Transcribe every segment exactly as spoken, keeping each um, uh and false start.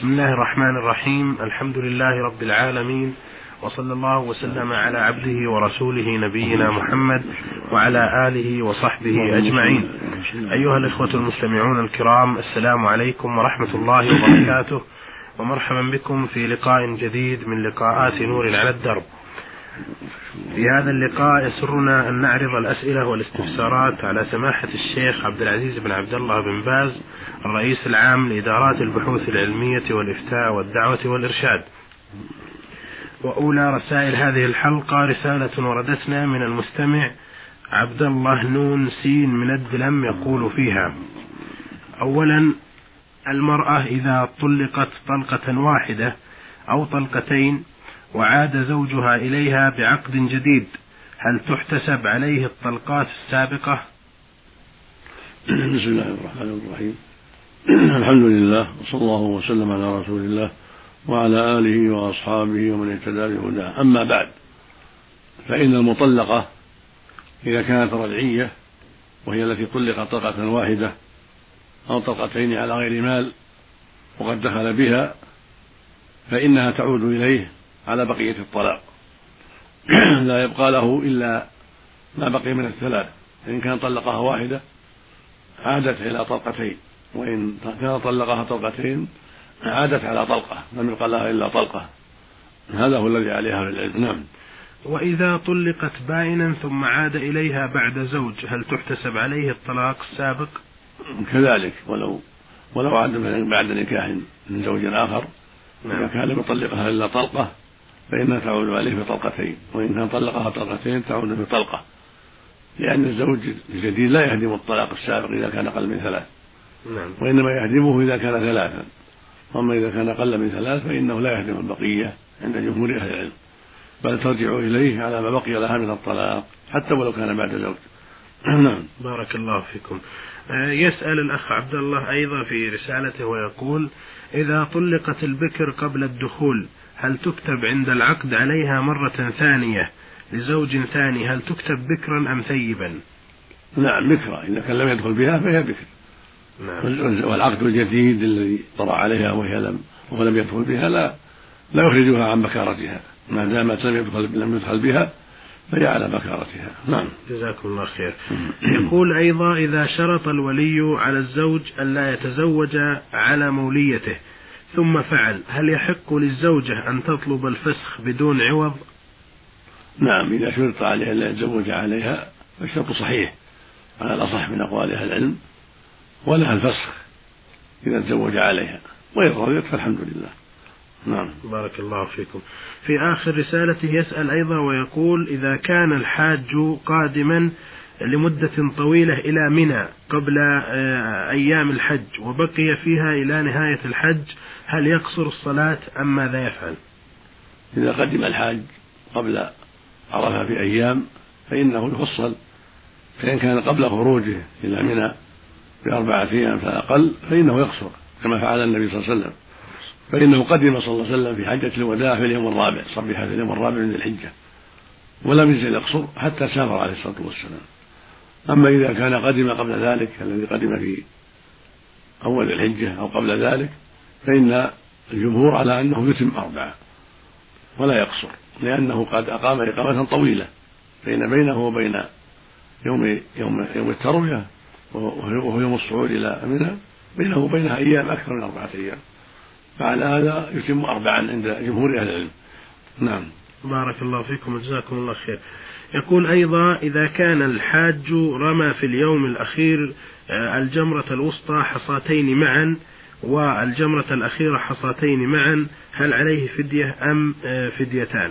بسم الله الرحمن الرحيم. الحمد لله رب العالمين، وصلى الله وسلم على عبده ورسوله نبينا محمد وعلى آله وصحبه أجمعين. أيها الإخوة المستمعون الكرام، السلام عليكم ورحمة الله وبركاته، ومرحبا بكم في لقاء جديد من لقاءات نور على الدرب. في هذا اللقاء يسرنا أن نعرض الأسئلة والاستفسارات على سماحة الشيخ عبد العزيز بن عبد الله بن باز، الرئيس العام لإدارات البحوث العلمية والإفتاء والدعوة والإرشاد. وأولى رسائل هذه الحلقة رسالة وردتنا من المستمع عبد الله نون سين من الدلم، يقول فيها: أولا، المرأة إذا طلقت طلقة واحدة أو طلقتين وعاد زوجها إليها بعقد جديد، هل تحتسب عليه الطلقات السابقة؟ بسم الله الرحمن الرحيم. الحمد لله، وصلى الله وسلم على رسول الله وعلى آله وأصحابه ومن اهتدى بهداه. أما بعد، فإن المطلقة إذا كانت رجعية وهي التي طلقت طلقة واحدة أو طلقتين على غير مال وقد دخل بها، فإنها تعود إليه على بقية الطلاق، لا يبقى له إلا ما بقي من الثلاث. إن كان طلقها واحدة عادت إلى طلقتين، وإن كان طلقها طلقتين عادت على طلقة، لم يبقى لها إلا طلقة. هذا هو الذي عليها العلم. نعم. وإذا طلقت بائنا ثم عاد إليها بعد زوج، هل تحتسب عليه الطلاق السابق؟ كذلك، ولو ولو عاد بعد نكاح من زوج آخر، نعم. إذا كان لم يطلقها إلا طلقة فإنها تعود عليه بطلقتين، وإن كان طلقها طلقتين تعود بطلقة، لأن الزوج الجديد لا يهدم الطلاق السابق إذا كان أقل من ثلاث، نعم. وإنما يهدمه إذا كان ثلاثا، أما إذا كان أقل من ثلاث فإنه لا يهدم البقية عند جمهور أهل العلم، بل ترجع إليه على ما بقي لها من الطلاق حتى ولو كان بعد زوج. نعم. بارك الله فيكم. يسأل الأخ عبد الله أيضا في رسالته ويقول: إذا طلقت البكر قبل الدخول، هل تكتب عند العقد عليها مرة ثانية لزوج ثاني، هل تكتب بكرا أم ثيبا؟ نعم، بكرا، إذا كان لم يدخل بها فهي بكر. نعم. والعقد الجديد الذي طرأ عليها وهي لم ولم يدخل بها لا لا يخرجها عن بكارتها، ما دامت لم يدخل لم يدخل بها فهي على بكارتها. نعم. جزاكم الله خير. يقول أيضا: إذا شرط الولي على الزوج أن لا يتزوج على موليته ثم فعل، هل يحق للزوجة أن تطلب الفسخ بدون عوض؟ نعم، إذا شرط عليها أن لا يتزوج عليها فالشرط صحيح على الأصح من أقوال أهل العلم، ولها الفسخ إذا تزوج عليها، وإذا رضيت فالحمد لله. نعم. بارك الله فيكم. في آخر رسالته يسأل أيضا ويقول: إذا كان الحاج قادما لمدة طويلة إلى منى قبل أيام الحج وبقي فيها إلى نهاية الحج، هل يقصر الصلاة أم ماذا يفعل؟ إذا قدم الحاج قبل عرفة في أيام فإنه يفصل، فإن كان قبل خروجه إلى منى بأربعة أيام فأقل فإنه يقصر كما فعل النبي صلى الله عليه وسلم، فإنه قدم صلى الله عليه وسلم في حجة الوداع في اليوم الرابع، صبح في اليوم الرابع من الحجة، ولم يزل يقصر حتى سافر عليه الصلاة والسلام. أما إذا كان قدم قبل ذلك، الذي قدم في أول الحجة أو قبل ذلك، فإن الجمهور على أنه يتم أربعة ولا يقصر، لأنه قد أقام إقامة طويلة بين بينه وبين يوم يوم يوم التروية وهو يوم الصعود إلى منى، بينه وبينها أيام أكثر من أربعة أيام، فعلى هذا يتم أربعا عند جمهور أهل العلم. نعم. بارك الله فيكم وجزاكم الله خير. يقول أيضا: إذا كان الحاج رمى في اليوم الأخير الجمرة الوسطى حصاتين معا والجمرة الأخيرة حصاتين معا، هل عليه فدية أم فديتان؟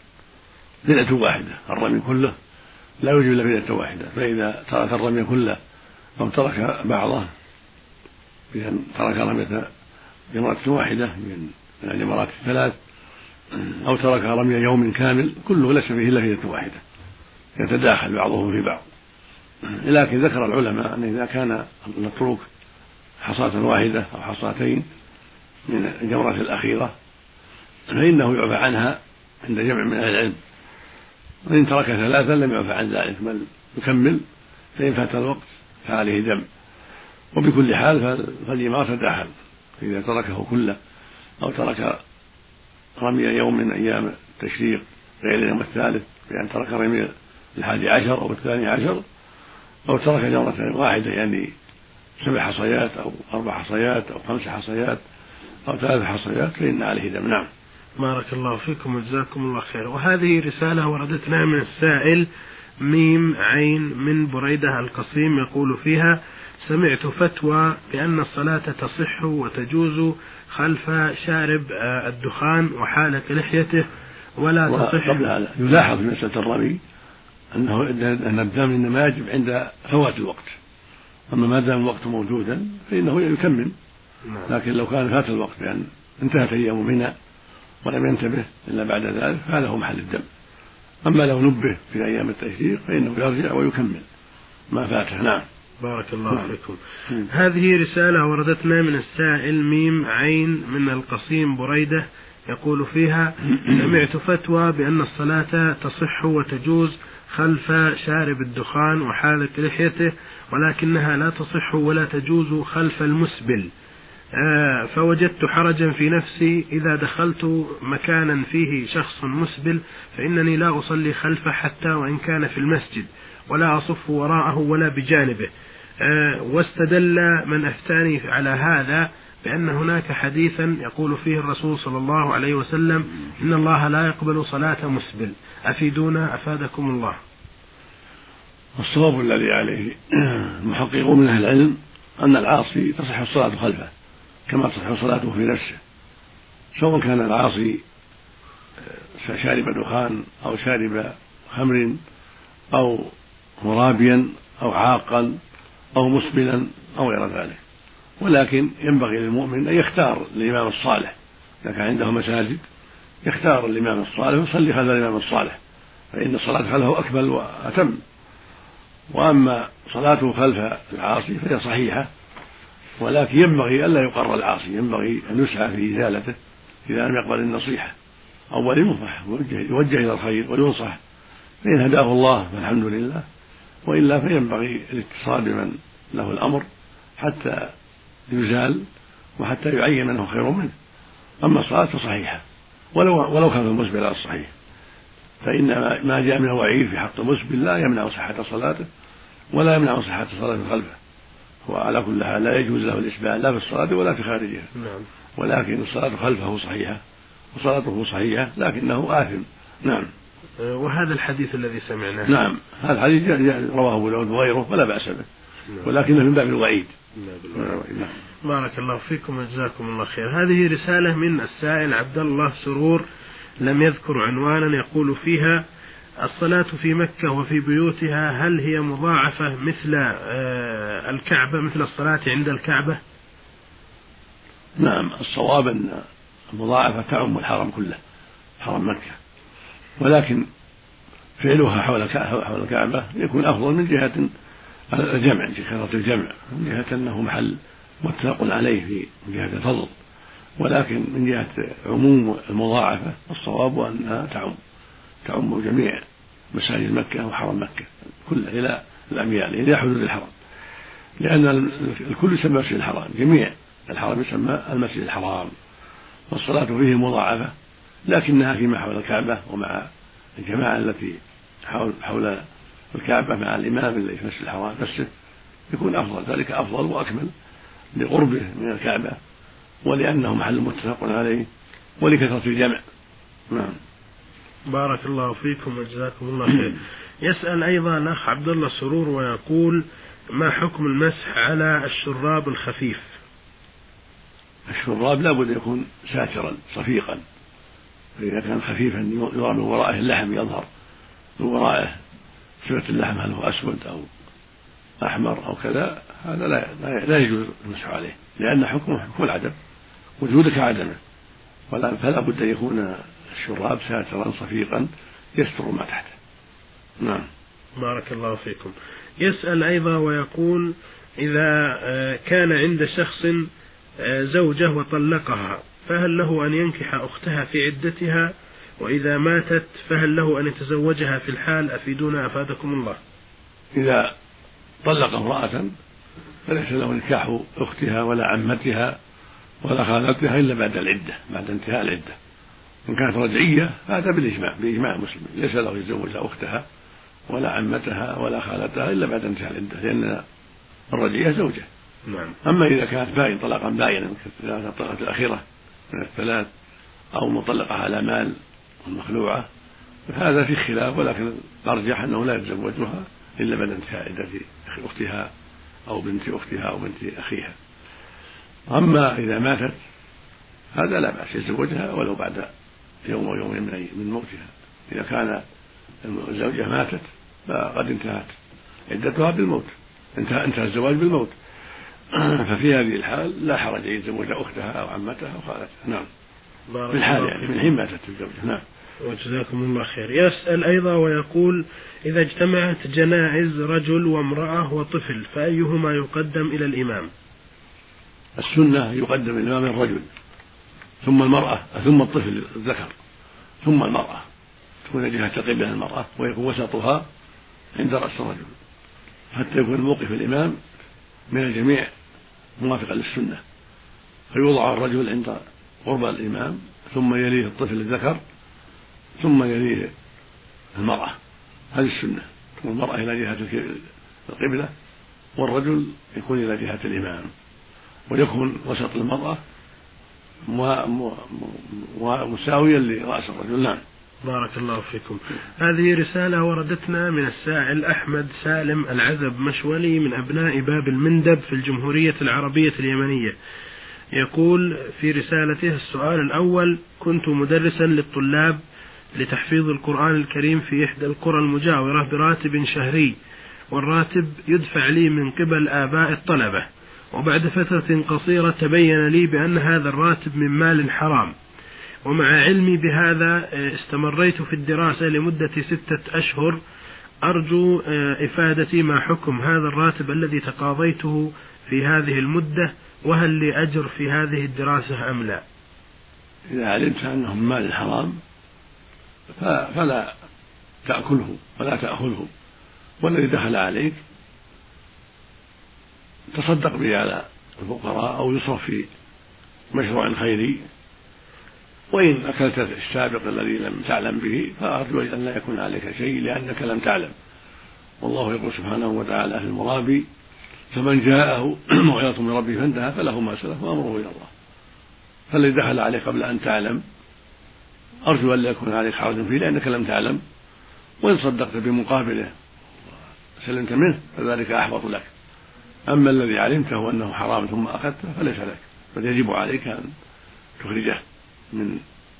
فدية واحدة، الرمي كله لا يوجب إلا فدية واحدة، فإذا ترك الرمي كله أو ترك بعضه بأن ترك رمية جمرة واحدة من الجمرات الثلاث أو ترك رمي يوم كامل، كله ليس فيه إلا فدية واحدة، يتداخل بعضه في بعض. لكن ذكر العلماء أن إذا كان المتروك حصاة واحدة أو حصاتين من الجمرة الأخيرة فإنه يعفى عنها عند جمع من أهل العلم، وإن ترك ثلاثا لم يعفى عن ذلك بل يكمل، فإن فات الوقت فعليه دم. وبكل حال فالجمار تداخل، إذا تركه كله أو ترك رمي يوم من أيام التشريق غير اليوم الثالث بأن ترك رمي الحادي عشر أو الثاني عشر، أو ترك جمرة واحدة يعني سبع حصيات أو أربع حصيات أو خمس حصيات أو ثلاث حصيات فإن عليه دم. نعم. بارك الله فيكم وجزاكم الله خير. وهذه رسالة وردتنا من السائل ميم عين من بريدة القصيم، يقول فيها: سمعت فتوى بأن الصلاة تصح وتجوز خلف شارب الدخان وحالة لحيته ولا تصح. قبل هذا يلاحظ في مسألة الرمي أنه أن الدم إنما يجب عند فوات الوقت، أما ما دام الوقت موجودا فإنه يكمل. لكن لو كان فات الوقت بأن يعني انتهت أيام منى ولم ينتبه إلا بعد ذلك هذا هو محل الدم. أما لو نبه في أيام التشريق فإنه يرجع ويكمل ما فاته. نعم. بارك الله فيكم. هذه رسالة وردتنا من السائل ميم عين من القصيم بريدة، يقول فيها: سمعت فتوى بأن الصلاة تصح وتجوز خلف شارب الدخان وحالة لحيته، ولكنها لا تصح ولا تجوز خلف المسبل، آه فوجدت حرجا في نفسي إذا دخلت مكانا فيه شخص مسبل فإنني لا أصلي خلفه حتى وإن كان في المسجد، ولا أصف وراءه ولا بجانبه. آه واستدل من أفتاني على هذا بأن هناك حديثا يقول فيه الرسول صلى الله عليه وسلم: إن الله لا يقبل صلاة مسبل. أفيدونا أفادكم الله. الصواب الذي عليه المحققون من أهل العلم أن العاصي تصح الصلاة خلفه كما تصح صلاته في نفسه، سواء كان العاصي شارب دخان أو شارب خمر أو مرابيا أو عاقا أو مسبلا أو غير ذلك. ولكن ينبغي للمؤمن أن يختار الإمام الصالح، إذا كان عنده مساجد يختار الإمام الصالح ويصلي خلف الإمام الصالح، فإن الصلاة خلفه أكمل وأتم. وأما صلاته خلف العاصي فهي صحيحة، ولكن ينبغي ألا يقر العاصي، ينبغي أن يسعى في إزالته إذا لم يقبل النصيحة، أول ينصح يوجه إلى الخير وينصح، فإن هداه الله فالحمد لله، وإلا فينبغي الاتصال بمن له الأمر حتى يزال وحتى يعين منه خير منه. أما الصلاة فصحيحة ولو ولو كان المسبل على الصحيح، فإن ما جاء من الوعيد في حق المسبل لا يمنع صحة صلاته ولا يمنع صحة صلاة خلفه، وعلى كل حال لا يجوز له الإسبال لا في الصلاة ولا في خارجها. نعم. ولكن الصلاة خلفه صحيحة وصلاته صحيحة لكنه آثم. نعم. وهذا الحديث الذي سمعناه، نعم هذا الحديث رواه أبو داود وغيره ولا بأس به، ولكنه من باب الوعيد. نعم. بارك الله فيكم وجزاكم الله خير. هذه رسالة من السائل عبد الله سرور، لم يذكر عنوانا، يقول فيها: الصلاة في مكة وفي بيوتها هل هي مضاعفة مثل الكعبة، مثل الصلاة عند الكعبة؟ نعم، الصواب أن المضاعفة تعم الحرم كله، حرم مكة، ولكن فعلها حول حول الكعبة يكون أفضل من جهة الجمع، من كثرة الجمع، من جهة أنه محل متفق عليه في من جهة الفضل، ولكن من جهة عموم المضاعفة الصواب أنها تعم تعم جميع مساجد مكة وحرم مكة كل إلى الأميال إلى حدود الحرم، لأن الكل يسمى مسجد الحرام، جميع الحرم يسمى المسجد الحرام، والصلاة فيه مضاعفة، لكنها فيما حول الكعبة ومع الجماعة التي حول, حول الكعبة مع الإمام الذي في مسجد الحرام نفسه يكون أفضل، ذلك أفضل وأكمل لقربه من الكعبة ولأنه محل متفق عليه ولكثرة الجمع. نعم. بارك الله فيكم وجزاكم الله خير. يسأل أيضا الأخ عبد الله سرور ويقول: ما حكم المسح على الشراب الخفيف؟ الشراب لا بد يكون ساترا صفيقا، فإذا كان خفيفا يرى من ورائه اللحم يظهر من ورائه صفة اللحم هل هو أسود أو أحمر أو كذا، هذا لا, لا يجوز المسح عليه، لأن حكمه حكم العدم، وجودك عدمه، فلا بد أن يكون الشراب ساترا صفيقا يستر ما تحته. نعم. بارك الله فيكم. يسأل أيضا ويقول: إذا كان عند شخص زوجة وطلقها فهل له أن ينكح أختها في عدتها؟ وإذا ماتت فهل له أن يتزوجها في الحال؟ أفيدونا أفادكم الله. إذا طلق امرأة فليس له نكاح أختها ولا عمتها ولا خالتها إلا بعد العدة، بعد انتهاء العدة. إن كانت رجعية هذا بالإجماع، بإجماع المسلمين، ليس له يتزوج لا أختها ولا عمتها ولا خالتها إلا بعد انتهاء العدة، لأن الرجعية زوجة. نعم. أما إذا كانت باين طلاقا باينا كانت الطلقة الأخيرة من الثلاث أو مطلقة على مال المخلوعة فهذا في خلاف، ولكن الأرجح أنه لا يتزوجها إلا بعد انتهاء عدة أختها أو بنت أختها أو بنت أخيها. أما إذا ماتت هذا لا بأس يتزوجها ولو بعد يوم أو يومين من موتها، إذا كان الزوجة ماتت فقد انتهت عدتها بالموت، انتهى, انتهى الزواج بالموت، ففي هذه الحال لا حرج أن يتزوج أختها أو عمتها أو خالتها. نعم، في الحال يعني من حين ماتت الزوجة. نعم. وجزاكم الله خير. يسأل أيضا ويقول: إذا اجتمعت جنائز رجل وامرأة وطفل فأيهما يقدم إلى الإمام؟ السنة يقدم الإمام الرجل ثم المرأة ثم الطفل الذكر ثم المرأة، تكون جهة قبلة المرأة ويكون وسطها عند رأس الرجل حتى يكون موقف الإمام من الجميع موافقا للسنة، فيوضع الرجل عند قرب الإمام ثم يليه الطفل الذكر ثم يليه المرأة. هذه السنة، تكون المرأة إلى جهة القبلة والرجل يكون إلى جهة الإمام، ويكون وسط المرأة ومساويا لرأس الرجل. نعم. بارك الله فيكم. هذه رسالة وردتنا من السائل أحمد سالم العزب مشولي من أبناء باب المندب في الجمهورية العربية اليمنية. يقول في رسالته: السؤال الأول: كنت مدرسا للطلاب لتحفيظ القرآن الكريم في إحدى القرى المجاورة براتب شهري، والراتب يدفع لي من قبل آباء الطلبة، وبعد فترة قصيرة تبين لي بأن هذا الراتب من مال حرام، ومع علمي بهذا استمريت في الدراسة لمدة ستة أشهر. أرجو إفادتي ما حكم هذا الراتب الذي تقاضيته في هذه المدة، وهل لي أجر في هذه الدراسة أم لا؟ إذا علمت أنه من مال حرام فلا تأكله ولا تأخذه، والذي دخل عليك تصدق به على الفقراء أو يصرف في مشروع خيري، وإن أكلت السابق الذي لم تعلم به فأرجو أن لا يكون عليك شيء لأنك لم تعلم. والله يقول سبحانه وتعالى في المرابي: فمن جاءه موعظة من ربه فانتهى فله ما سلف وأمره إلى الله. فالذي دخل عليك قبل أن تعلم أرجو أن لا يكون عليك حرج فيه لأنك لم تعلم، وإن صدقت بمقابله سلمت منه فذلك أحبط لك. أما الذي علمته أنه حرام ثم أخذته فليس لك، بل يجب عليك أن تخرجه من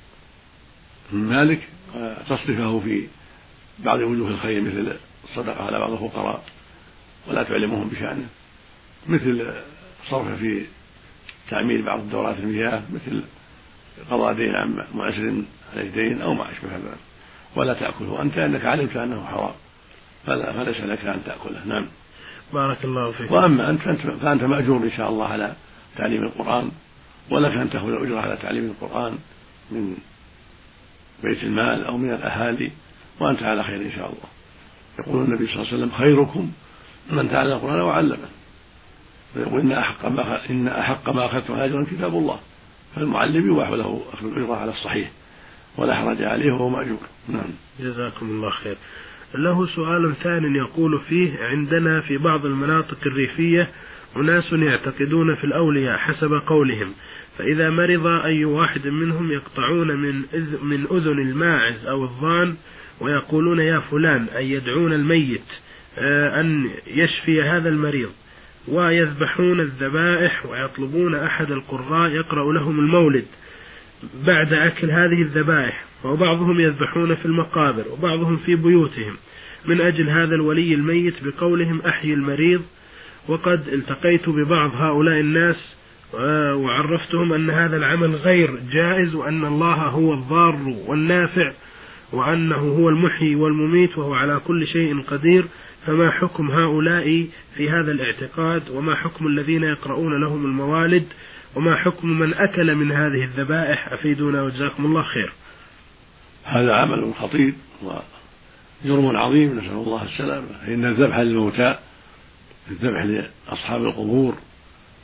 مالك وتصرفه في بعض وجوه الخير مثل الصدقة على بعض الفقراء ولا تعلمهم بشأنه، مثل صرف في تعمير بعض الدورات المياه، مثل قضاء دين عن معسر عليه دين أو ما أشبه ذلك، ولا تأكله أنت أنك علمت أنه حرام فليس لك أن تأكله. نعم. بارك الله فيك. وأما أنت فأنت مأجور إن شاء الله على تعليم القرآن، ولك أن تأخذ الأجرة على تعليم القرآن من بيت المال أو من الأهالي، وأنت على خير إن شاء الله. يقول النبي صلى الله عليه وسلم: خيركم من تعلم القرآن وعلمه، ويقول: إن أحق ما إن أحق ما أخذتم أجرا كتاب الله، فالمعلم يباح له أخذ الأجرة على الصحيح ولا حرج عليه وهو مأجور. نعم. جزاكم الله خير. له سؤال ثاني يقول فيه: عندنا في بعض المناطق الريفية أناس يعتقدون في الأولياء حسب قولهم، فإذا مرض أي واحد منهم يقطعون من إذ من أذن الماعز أو الضان ويقولون: يا فلان، أي يدعون الميت أن يشفي هذا المريض، ويذبحون الذبائح ويطلبون أحد القراء يقرأ لهم المولد بعد أكل هذه الذبائح، وبعضهم يذبحون في المقابر وبعضهم في بيوتهم من أجل هذا الولي الميت بقولهم: أحيي المريض. وقد التقيت ببعض هؤلاء الناس وعرفتهم أن هذا العمل غير جائز، وأن الله هو الضار والنافع، وأنه هو المحيي والمميت، وهو على كل شيء قدير. فما حكم هؤلاء في هذا الاعتقاد؟ وما حكم الذين يقرؤون لهم الموالد؟ وما حكم من أكل من هذه الذبائح؟ أفيدونا وجزاكم الله خير. هذا عمل خطير وجرم عظيم، نسأل الله السلامة. إن الذبح للموتى، الذبح لأصحاب القبور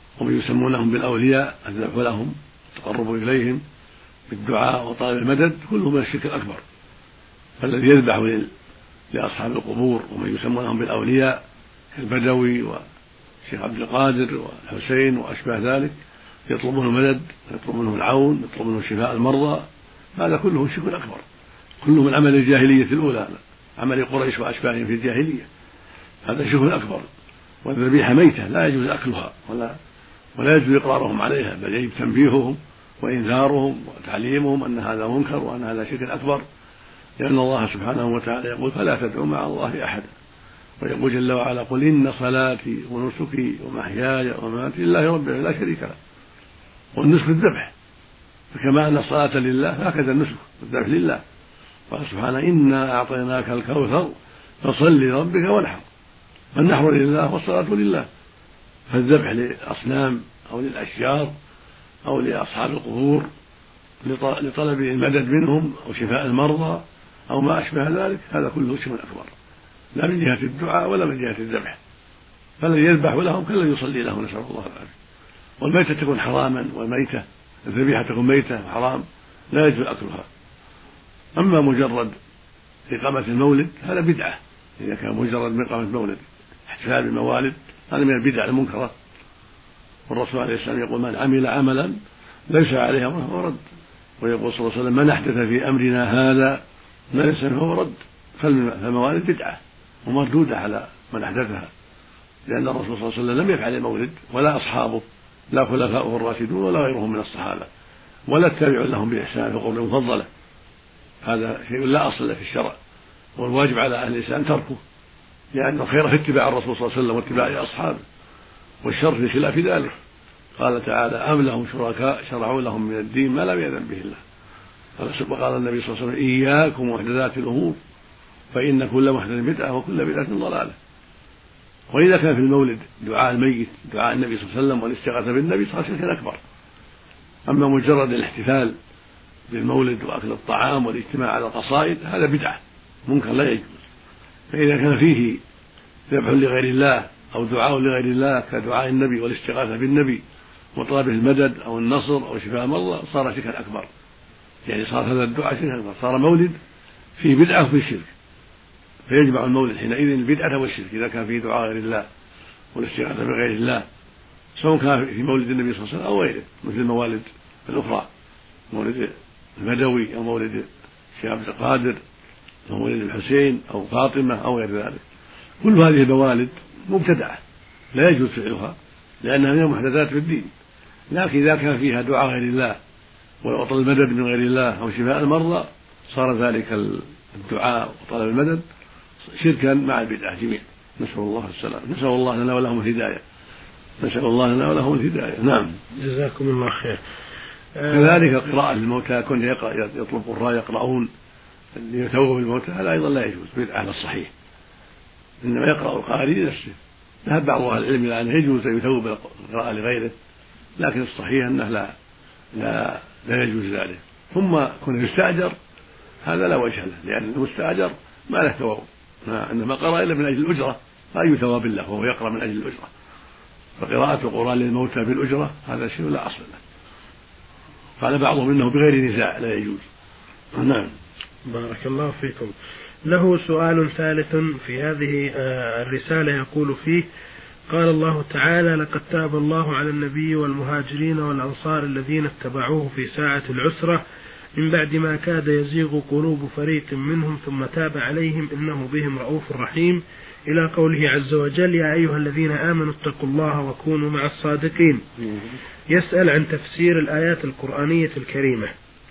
ومن يسمونهم بالأولياء الذبح لهم التقرب إليهم بالدعاء وطلب المدد كله من الشرك الأكبر. فالذي يذبح لأصحاب القبور ومن يسمونهم بالأولياء البدوي والشيخ عبد القادر والحسين وأشباه ذلك يطلب منهم المدد، يطلب منهم العون، يطلب منهم شفاء المرضى، هذا كله شرك أكبر، كله من عمل الجاهلية الأولى، عمل قريش وأشباههم في الجاهلية، هذا شرك أكبر. والذبيحة ميتة لا يجوز أكلها ولا ولا يجوز إقرارهم عليها، بل يجب تنبيههم وإنذارهم وتعليمهم أن هذا منكر وأن هذا شرك أكبر، لأن الله سبحانه وتعالى يقول فلا تدعوا مع الله أحدا، ويقول جل وعلا قل إن صلاتي ونسكي ومحياي ومماتي لله رب العالمين لا شريك له. والنسك الذبح، فكما أن الصلاة لله هكذا النسك الذبح لله. قال سبحانه إنا أعطيناك الكوثر فصل لربك وانحر، فالنحر لله والصلاة لله. فالذبح للأصنام أو للأشجار أو لأصحاب القبور لطلب المدد منهم أو شفاء المرضى أو ما أشبه ذلك هذا كله شرك أكبر، لا من جهة الدعاء ولا من جهة الذبح. فالذي يذبح لهم كالذي يصلي لهم، نسأل الله العافية. والميتة تكون حراما، والميتة الذبيحة تكون ميتة وحرام لا يجوز أكلها. أما مجرد إقامة المولد هذا بدعة، إذا كان مجرد من إقامة المولد احتفال بالموالد هذا من البدع المنكرة. والرسول عليه السلام يقول من عمل عملا ليس عليه أمره فهو رد، ويقول صلى الله عليه وسلم من أحدث في أمرنا هذا ما ليس فهو رد. فالموالد بدعة ومردودة على من أحدثها، لأن الرسول صلى الله عليه وسلم لم يفعل المولد ولا أصحابه لا خلفاؤه الراشدون ولا غيرهم من الصحابة ولا التابعون لهم بإحسان في القرون المفضلة. هذا شيء لا أصل له في الشرع، والواجب على أهل الإسلام تركه، لأن الخير في اتباع الرسول صلى الله عليه وسلم واتباع أصحابه، والشر في خلاف ذلك. قال تعالى أم لهم شركاء شرعوا لهم من الدين ما لم يأذن به الله. وقال النبي صلى الله عليه وسلم إياكم ومحدثات الأمور فإن كل محدث بدعة وكل بدعة ضلالة. وإذا كان في المولد دعاء الميت دعاء النبي صلى الله عليه وسلم والاستغاثة بالنبي صار شركا أكبر. أما مجرد الاحتفال بالمولد وأكل الطعام والاجتماع على القصائد هذا بدعة منكر لا يجوز. فإذا كان فيه ذبح لغير الله أو دعاء لغير الله كدعاء النبي والاستغاثة بالنبي وطلب المدد أو النصر أو شفاء المرضى صار شركا أكبر، يعني صار هذا الدعاء شركا أكبر، صار مولد فيه بدعة وفيه شرك. فيجمع المولد حينئذ البدعة والشرك إذا كان فيه دعاء غير الله والاستغاثة بغير الله، سواء كان في مولد النبي صلى الله عليه وسلم أو غيره مثل الموالد الأخرى، مولد البدوي أو مولد الشيخ عبد القادر أو مولد الحسين أو فاطمة أو غير ذلك. كل هذه الموالد مبتدعة لا يجوز فعلها لأنها من المحدثات في الدين. لكن إذا كان فيها دعاء غير الله وطلب المدد من غير الله أو شفاء المرضى صار ذلك الدعاء وطلب المدد شركا مع البدعة جميعا. نسأل الله السلام، نسأل الله لنا ولهم الهداية، نسأل الله لنا ولهم الهداية. نعم جزاكم الله خير. كذلك القراءة للموتى كن يطلب قراء يقرؤون ليتوبوا بالموتى هذا أيضا لا يجوز بدعة على الصحيح، إنما يقرأ القارئ لنفسه. ذهب بعض أهل العلم إلى أنه يجوز أن يتوب بالقراءة لغيره، لكن الصحيح أنه لا لا لا يجوز ذلك. ثم كن يستأجر هذا لا وجه له، لأن المستأجر ما له ثواب، إنما قرأ إلا من أجل الأجرة فأي ثواب له وهو يقرأ من أجل الأجرة. فقراءة القرآن للموتى بالأجرة هذا شيء لا أصل له. قال بعضهم إنه بغير نزاع لا يجوز. نعم بارك الله فيكم. له سؤال ثالث في هذه الرسالة يقول فيه: قال الله تعالى: لقد تاب الله على النبي والمهاجرين والأنصار الذين اتبعوه في ساعة العسرة من بعد ما كاد يزيغ قلوب فريق منهم ثم تاب عليهم إنه بهم رؤوف رحيم، إلى قوله عز وجل: يا أيها الذين آمنوا اتقوا الله وكونوا مع الصادقين. يسأل عن تفسير الآيات القرآنية الكريمة.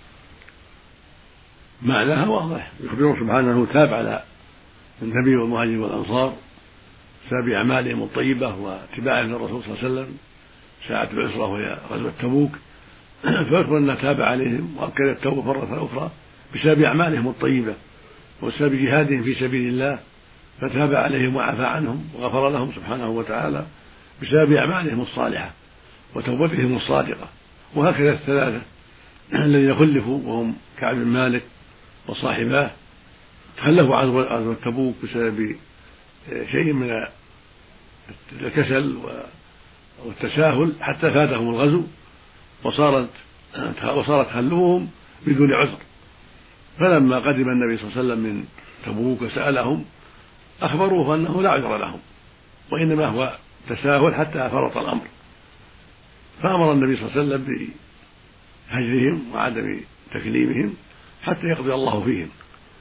معناها واضح، يخبر سبحانه أنه تاب على النبي والمهاجرين والأنصار بسبب أعمالهم الطيبة واتباعهم للرسول صلى الله عليه وسلم ساعة العسرة وهي غزوة تبوك، فيخبر أنه تاب عليهم وأكد التوبة مرة أخرى بسبب أعمالهم الطيبة وبسبب جهادهم في سبيل الله، فتاب عليهم وعفى عنهم وغفر لهم سبحانه وتعالى بسبب أعمالهم الصالحة وتوبتهم الصادقة. وهكذا الثلاثة الذين خلفوا وهم كعب بن مالك وصاحباه تخلفوا عن غزوة تبوك بسبب شيء من الكسل والتساهل حتى فاتهم الغزو وصارت وصارت خلوهم بدون عذر. فلما قدم النبي صلى الله عليه وسلم من تبوك وسألهم أخبروه أنه لا عذر لهم وإنما هو تساهل حتى فرط الأمر، فأمر النبي صلى الله عليه وسلم بهجرهم وعدم تكليمهم حتى يقضي الله فيهم.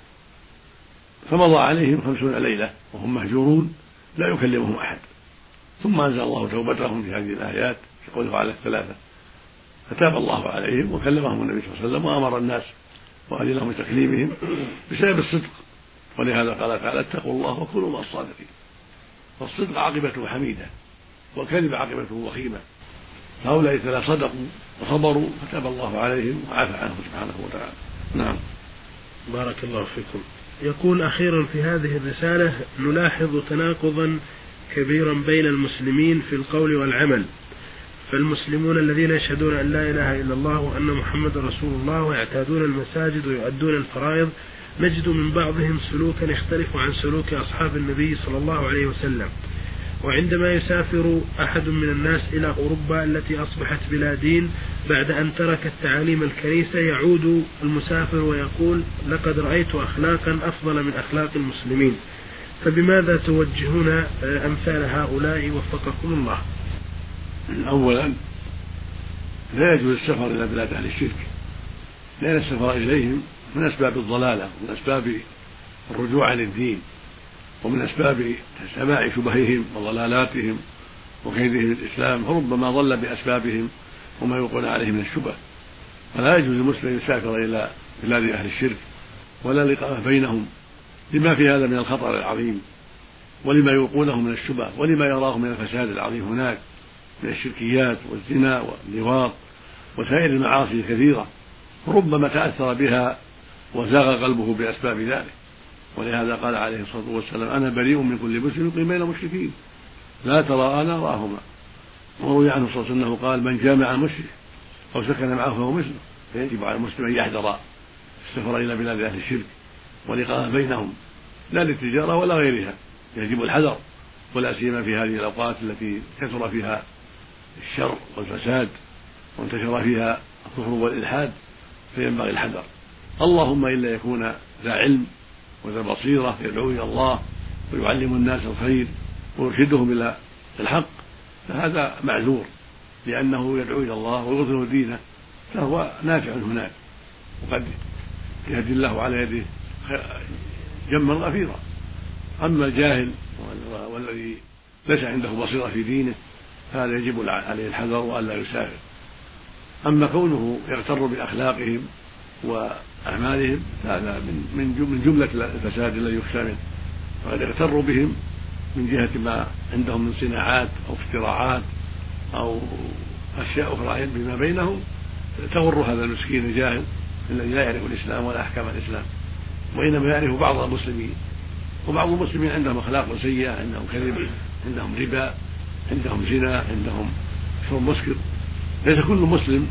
فمضى عليهم خمسون ليلة وهم مهجورون لا يكلمهم أحد، ثم أنزل الله توبتهم في هذه الآيات في قوله على الثلاثة، فتاب الله عليهم وكلمهم النبي صلى الله عليه وسلم وأمر الناس وأذن لهم بتكليمهم بسبب الصدق. ولهذا قال تعالى اتقوا الله وكونوا مع الصادقين. فالصدق عاقبته حميدة والكذب عاقبته وخيمة، فهؤلاء الثلاثة صدقوا وصبروا فتاب الله عليهم وعفى عنهم سبحانه وتعالى. نعم. بارك الله فيكم. يقول أخيرا في هذه الرسالة نلاحظ تناقضا كبيرا بين المسلمين في القول والعمل، فالمسلمون الذين يشهدون أن لا إله إلا الله وأن محمد رسول الله ويعتادون المساجد ويؤدون الفرائض نجد من بعضهم سلوكا يختلف عن سلوك أصحاب النبي صلى الله عليه وسلم. وعندما يسافر أحد من الناس إلى أوروبا التي أصبحت بلا دين بعد أن تركت تعاليم الكنيسة يعود المسافر ويقول لقد رأيت أخلاقا أفضل من أخلاق المسلمين، فبماذا توجهون أمثال هؤلاء وفقكم الله؟ أولا لا يجوز السفر إلى بلاد أهل الشرك، لأن السفر إليهم من أسباب الضلالة ومن أسباب الرجوع عن الدين ومن أسباب سماع شبههم وضلالاتهم وكيدهم الإسلام، فربما ضل بأسبابهم وما يوقون عليه من الشبه. فلا يجوز المسلم يسافر إلى بلاد أهل الشرك ولا لقاء بينهم لما في هذا من الخطر العظيم ولما يوقونه من الشبه ولما يراه من الفساد العظيم هناك من الشركيات والزنا واللواط وسائر المعاصي الكثيرة، ربما تأثر بها وزاغ قلبه بأسباب ذلك. ولهذا قال عليه الصلاة والسلام أنا بريء من كل مسلم يقيم بين المشركين لا ترى أنا راهما. وروي عنه صلى الله عليه وسلم قال من جامع المشرك أو سكن معه فهو مسلم. فيجب على المسلم أن يحذر السفر إلى بلاد أهل الشرك ولقاء بينهم لا للتجارة ولا غيرها، يجب الحذر ولا سيما في هذه الأوقات التي كثر فيها الشر والفساد وانتشر فيها الكفر والإلحاد، فينبغي الحذر. اللهم إلا يكون ذا علم وذا بصيرة يدعو إلى الله ويعلم الناس الخير ويرشدهم إلى الحق فهذا معذور، لأنه يدعو إلى الله ويظهر دينه فهو نافع هناك وقد يهدي الله على يده جما غفيرا. أما الجاهل والذي ليس عنده بصيرة في دينه فهذا يجب عليه الحذر وألا يسافر. أما كونه يغتر بأخلاقهم وأعمالهم هذا من جملة الفساد الذي يخشى منه، وقد يغتر بهم من جهة ما عندهم من صناعات أو اختراعات أو أشياء أخرى بما بينهم تغر هذا المسكين الجاهل الذي لا يعرف الإسلام ولا أحكام الإسلام، وإنما يعرف بعض المسلمين. وبعض المسلمين عندهم أخلاق سيئة، عندهم كذب، عندهم ربا، عندهم زنا، عندهم شرب مسكر. ليس كل مسلم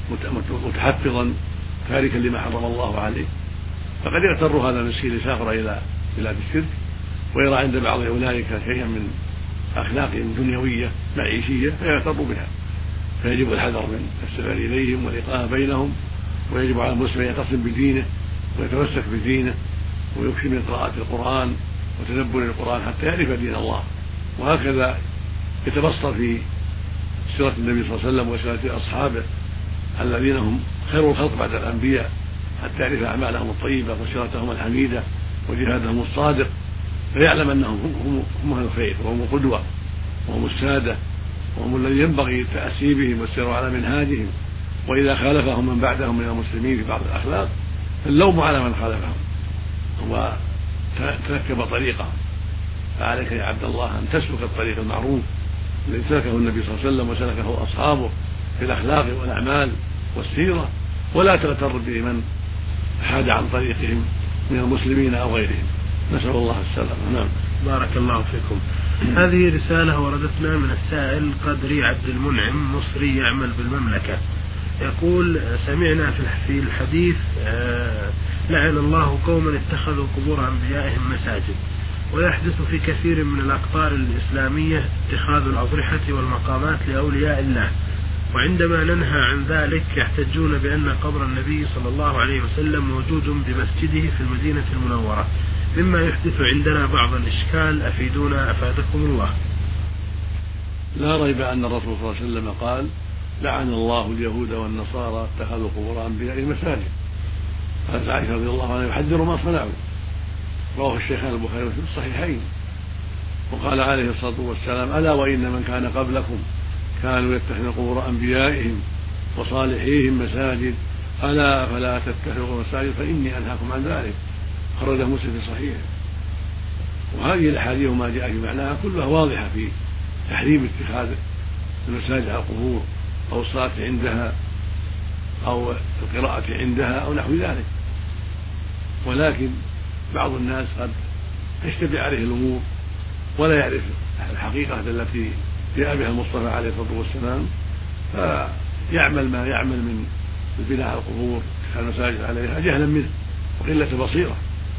متحفظا تاركا لما حرم الله عليه، فقد يغتر هذا المسكين يسافر إلى بلاد الشرك ويرى عند بعض أولئك شيئا من أخلاق دنيوية معيشية فيغتر بها، فيجب الحذر من السفر إليهم ولقاء بينهم. ويجب على المسلم أن يعتصم بدينه ويتمسك بدينه ويكثر من قراءة القرآن وتدبر القرآن حتى يعرف دين الله، وهكذا يتبصر في سيرة النبي صلى الله عليه وسلم وسيرة أصحابه الذين هم خير الخلق بعد الأنبياء حتى يعرف أعمالهم الطيبة وسيرتهم الحميدة وجهادهم الصادق، فيعلم أنهم هم, هم أهل الخير وهم القدوة وهم السادة وهم الذين ينبغي التأسي بهم والسير على منهاجهم. وإذا خالفهم من بعدهم من المسلمين في بعض الأخلاق فاللوم على من خالفهم وتركب طريقهم. فعليك يا عبد الله أن تسلك الطريق المعروف الذي سلكه النبي صلى الله عليه وسلم وسلكه أصحابه في الأخلاق والأعمال والسيرة، ولا تغتر بمن حاد عن طريقهم من المسلمين أو غيرهم. نسأل الله السلامة. نعم. بارك الله فيكم. هذه رسالة وردتنا من السائل قدري عبد المنعم مصري يعمل بالمملكة، يقول سمعنا في الحديث لعن الله قوما اتخذوا قبور أنبيائهم مساجد، ويحدث في كثير من الأقطار الإسلامية اتخاذ الأضرحة والمقامات لأولياء الله، وعندما ننهى عن ذلك يحتجون بأن قبر النبي صلى الله عليه وسلم موجود بمسجده في المدينة المنورة، مما يحدث عندنا بعض الإشكال، أفيدونا أفادكم الله. لا ريب أن الرسول صلى الله عليه وسلم قال: لعن الله اليهود والنصارى اتخذوا قبور أنبيائهم مساجد. قالت عائشة رضي الله عنها: يحذر ما صنعوا. رواه الشيخان البخاري في الصحيحين. وقال عليه الصلاة والسلام: ألا وإن من كان قبلكم كانوا يتخذون قبور أنبيائهم وصالحيهم مساجد، ألا فلا تتخذوا مساجد فإني أنهاكم عن ذلك. خرجه مسلم في صحيحه. وهذه الأحاديث وما جاء في معناها كلها واضحة في تحريم اتخاذ المساجد على القبور أو الصلاة عندها أو القراءة عندها أو نحو ذلك. ولكن بعض الناس قد تشتبه عليه الأمور ولا يعرف الحقيقة التي جاء بها المصطفى عليه الصلاة والسلام، فيعمل ما يعمل من البناء على القبور المساجد عليها جهلا منه وقلة بصيرة.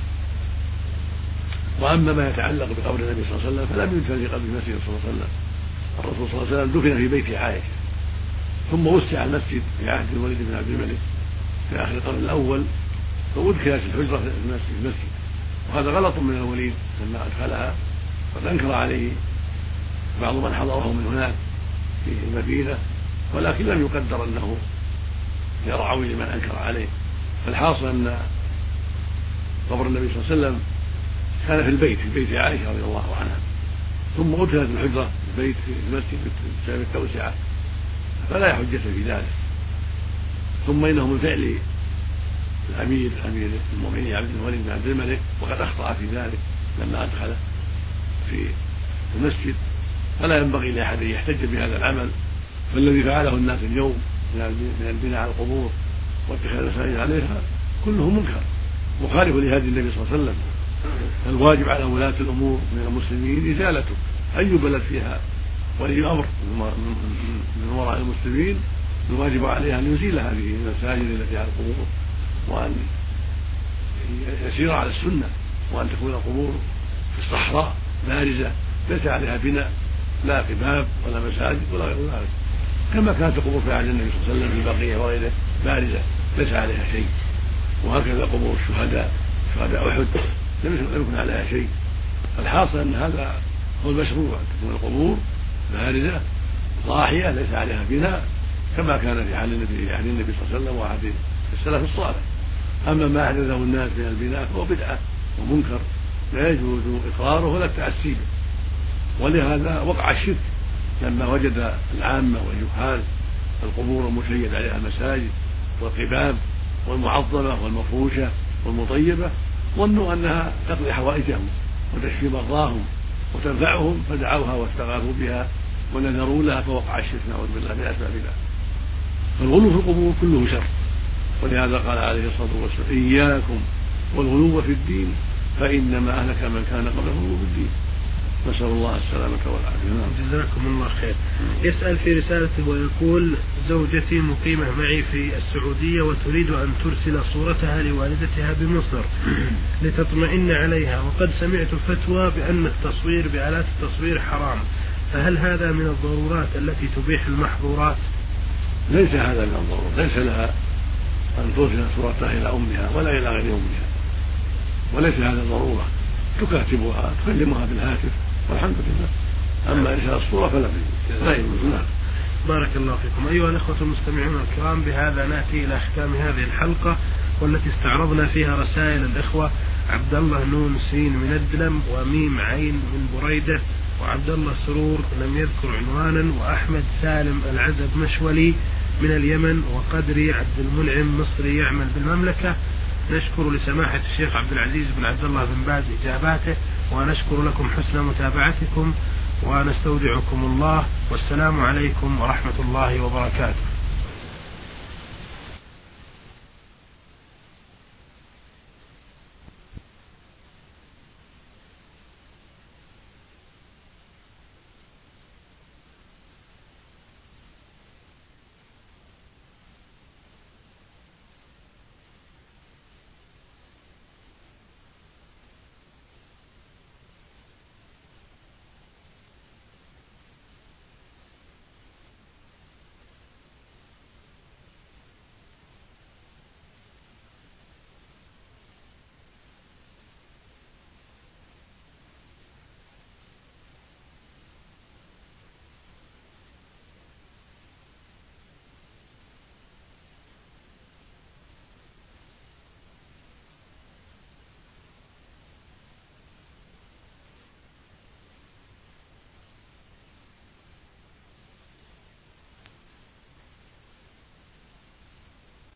وأما ما يتعلق بقبر النبي صلى الله عليه وسلم فلم يدفن في قبر المسجد صلى الله عليه وسلم. الرسول صلى الله عليه وسلم دفن في بيت عائشة، ثم وسع المسجد في عهد الوليد بن عبد الملك في آخر القرن الأول، فأدخلت الحجرة في المسجد. وهذا غلط من الوليد لما أدخلها، قد أنكر عليه بعض من حضره من هناك في المدينة، ولكن لم يقدر أنه يرعوي لمن أنكر عليه. فالحاصل أن قبر النبي صلى الله عليه وسلم كان في البيت في بيت عائشة رضي الله عنها، ثم أدخلت الحجرة في البيت في المسجد بسبب التوسعة، فلا حجة في ذلك. ثم إنه من فعل الأمير أمير المؤمنين عبد الوليد بن عبد الملك، وقد أخطأ في ذلك لما أدخل في المسجد، فلا ينبغي لأحد أن يحتج بهذا العمل. فالذي فعله الناس اليوم من البناء على القبور واتخاذ المساجد عليها كله منكر مخالف لهدي النبي صلى الله عليه وسلم. الواجب على ولاة الأمور من المسلمين إزالته. أي بلد فيها ولي أمر من وراء المسلمين الواجب عليها أن يزيل هذه المساجد التي على القبور، وأن يسير على السنة، وأن تكون القبور في الصحراء بارزة ليس عليها بناء لا قباب ولا مساجد ولا غير ذلك، كما كانت القبور في عهد النبي صلى الله عليه وسلم في البقيع وغيره بارزة ليس عليها شيء. وهكذا قبور الشهداء شهداء أحد لم يكن عليها شيء. الحاصل أن هذا هو المشروع، أن تكون القبور بارزة ضاحية ليس عليها بناء كما كان في عهد النبي صلى الله عليه وسلم وعهد السلف الصالح. أما ما أحدثه الناس من البناء فهو بدعة ومنكر لا يجوز إقراره ولا التأسي به. ولهذا وقع الشرك لما وجد العامة والجهال القبور المشيد عليها المساجد والقباب والمعظمة والمفروشة والمطيبة، ظنوا أنها تقضي حوائجهم وتشفي مرضاهم وتنفعهم، فدعوها واستغاثوا بها ونذروا لها، فوقع الشرك نعوذ بالله من أسباب ذلك. فالغلو في القبور كله شر، ولهذا قال عليه الصلاة والسلام: إياكم والغلو في الدين فإنما أهلك من كان قبلكم في الدين. نسأل الله السلامة والعافية. جزاكم الله خير. يسأل في رسالته ويقول: زوجتي مقيمة معي في السعودية وتريد أن ترسل صورتها لوالدتها بمصر لتطمئن عليها، وقد سمعت فتوى بأن التصوير بآلات التصوير حرام، فهل هذا من الضرورات التي تبيح المحظورات؟ ليس هذا من الضرورات، ليس لها أن ترسل صورتها إلى أمها ولا إلى غير أمها، وليس هذا ضرورة، تكاتبها تكلمها بالهاتف والحمد لله. أما إرسال الصورة فلا لا يجوز. بارك الله فيكم. أيها الأخوة المستمعون الكرام، بهذا نأتي إلى ختام هذه الحلقة، والتي استعرضنا فيها رسائل الإخوة عبد الله نون سين من الدلم، وميم عين من بريدة، وعبد الله سرور لم يذكر عنوانا، وأحمد سالم العزب مشولي من اليمن، وقدري عبد المنعم مصري يعمل بالمملكة. نشكر لسماحة الشيخ عبد العزيز بن عبد الله بن باز إجاباته، ونشكر لكم حسن متابعتكم، ونستودعكم الله، والسلام عليكم ورحمة الله وبركاته.